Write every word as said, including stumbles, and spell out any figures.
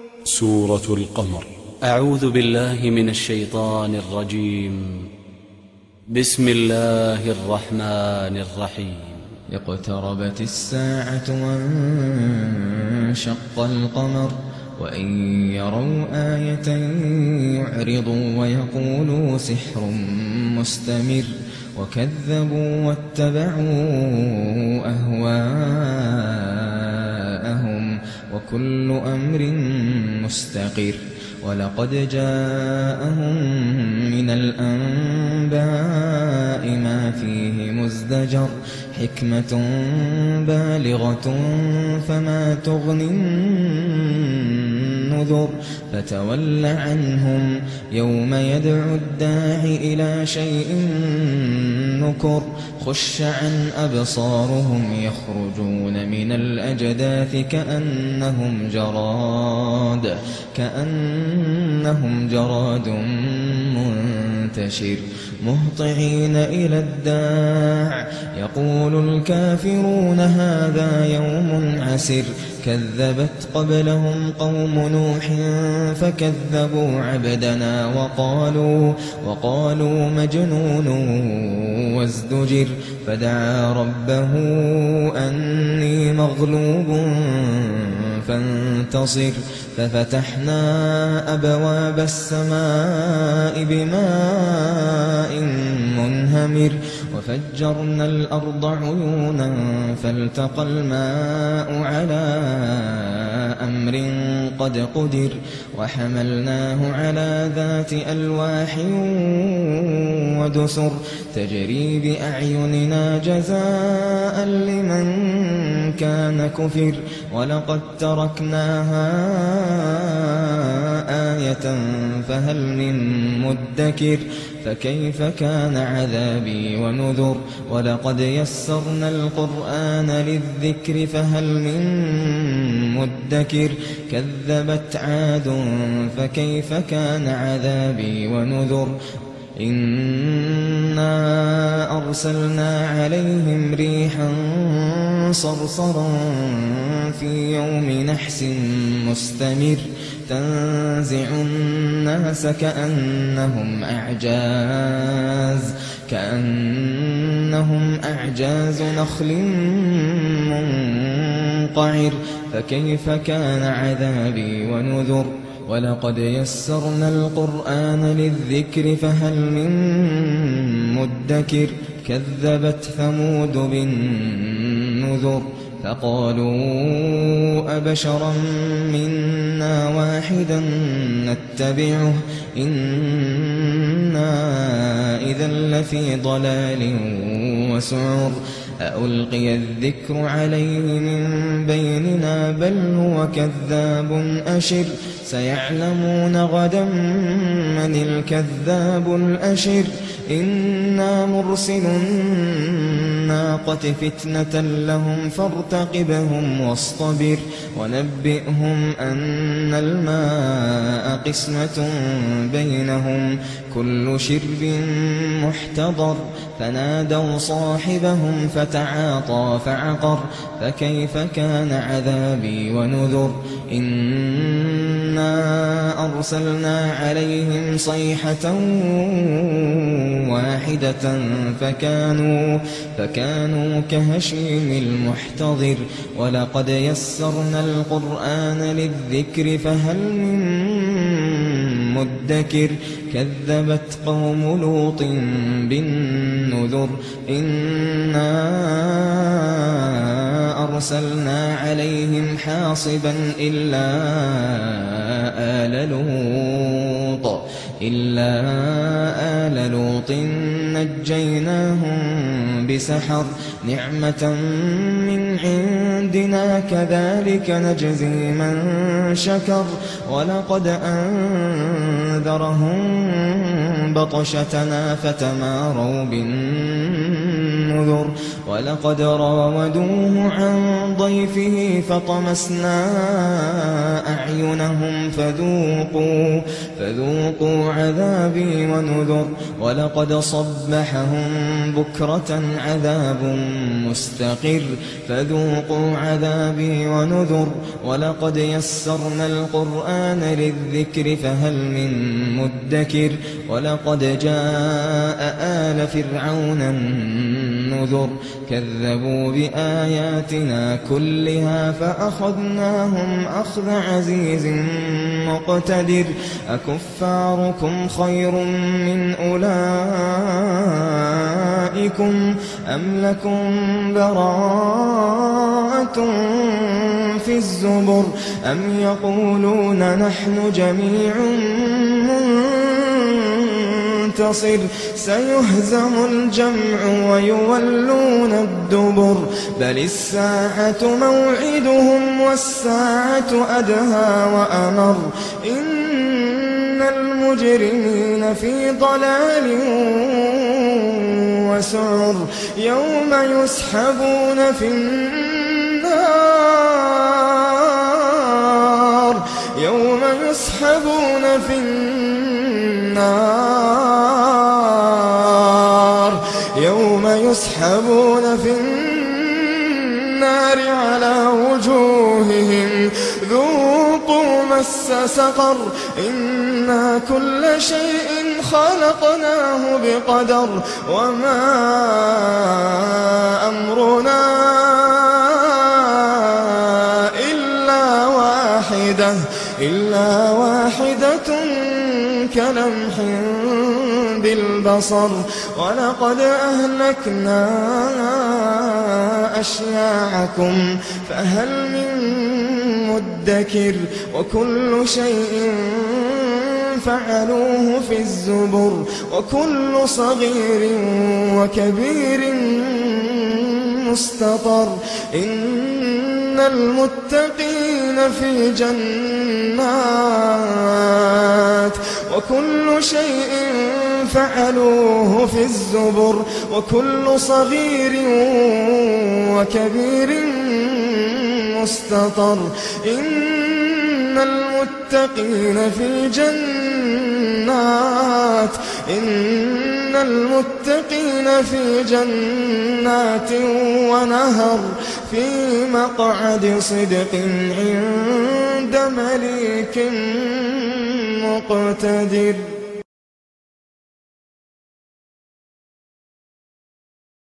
سورة القمر. أعوذ بالله من الشيطان الرجيم. بسم الله الرحمن الرحيم. اقتربت الساعة وانشق القمر وإن يروا آية يعرضوا ويقولوا سحر مستمر وكذبوا واتبعوا أهواءهم وكل أمر مستقر. ولقد جاءهم من الأنباء ما فيه مزدجر حكمة بالغة فما تغني النذر. فتول عنهم يوم يدعو الداع إلى شيء نكر. خش عن أبصارهم يخرجون من الأجداث كأنهم جراد كأنهم جراد منتشر مهطعين إلى الداع يقول الكافرون هذا يوم عسر. كذبت قبلهم قوم نوح فكذبوا عبدنا وقالوا, وقالوا مجنون وازدجر. فدعا ربه أني مغلوب فانتصر. ففتحنا أبواب السماء بماء منهمر وفجرنا الأرض عيونا فالتقى الماء على أمر قد قدر. وحملناه على ذات ألواح ودسر تجري بأعيننا جزاء لمن كان كفر. ولقد تركناها آية فهل من مدكر. فكيف كان عذابي ونذر. ولقد يسرنا القرآن للذكر فهل من مدكر. كذبت عاد فكيف كان عذابي ونذر. إنا أرسلنا عليهم ريحا صرصرا في يوم نحس مستمر تنزع الناس كأنهم أعجاز كأنهم أعجاز نخل منقعر. فكيف كان عذابي ونذر. ولقد يسرنا القرآن للذكر فهل من مدكر. كذبت ثمود بالنذر فقالوا أبشرا منا واحدا نتبعه إنا إذا لفي ضلال وسعر. أألقي الذكر عليه من بيننا بل هو كذاب أشر. سيعلمون غدا من الكذاب الأشر. إنا مرسل الناقة فتنة لهم فارتقبهم واصطبر. ونبئهم أن الماء قسمة بينهم كل شرب محتضر. فنادوا صاحبهم فتعاطى فعقر. فكيف كان عذابي ونذر. إنا أرسلنا عليهم صيحة واحدة فكانوا, فكانوا كهشيم المحتضر. ولقد يسرنا القرآن للذكر فهل من مدكر. كذبت قوم لوط بالنذر. إنا أرسلنا عليهم حاصبا إلا آل لوط إلا آل لوط نجيناهم بسحر نعمة من عندنا كذلك نجزي من شكر. ولقد أنذرهم بطشتنا فتماروا بالنذر. ولقد راودوه عن ضيفه فطمسنا أعينهم فذوقوا, فذوقوا عذابي ونذر ولقد صبحهم بكرة عذاب مستقر فذوقوا عذابي ونذر ولقد يسرنا القرآن للذكر فهل من مدكر ولقد جاء آل فرعون النذر كذبوا بآياتنا كلها فأخذناهم أخذ عزيز مقتدر أكفاركم خير من أولئكم أم لكم براءة في الزبر أم يقولون نحن جميع منتصر سيهزم الجمع ويولون الدبر بل الساعة موعدهم والساعة أدهى وأمر إن المجرمين في ضلال وسعر يوم يسحبون في النار يوم يسحبون في النار يوم يسحبون في النار على وجوههم ذوقوا مس سقر إنا كل شيء خلقناه بقدر وما أمرنا إلا واحدة إلا واحدة كلمح بالبصر ولقد أهلكنا أشياعكم فهل من مدكر وكل شيء فعلوه في الزبر وكل صغير وكبير مستطر إن المتقين في جنات وكل شيء فعلوه في الزبر وكل صغير وكبير مستطر إن المتقين في جنات إن المتقين في جنات ونهر في مقعد صدق عند مليك مقتدر.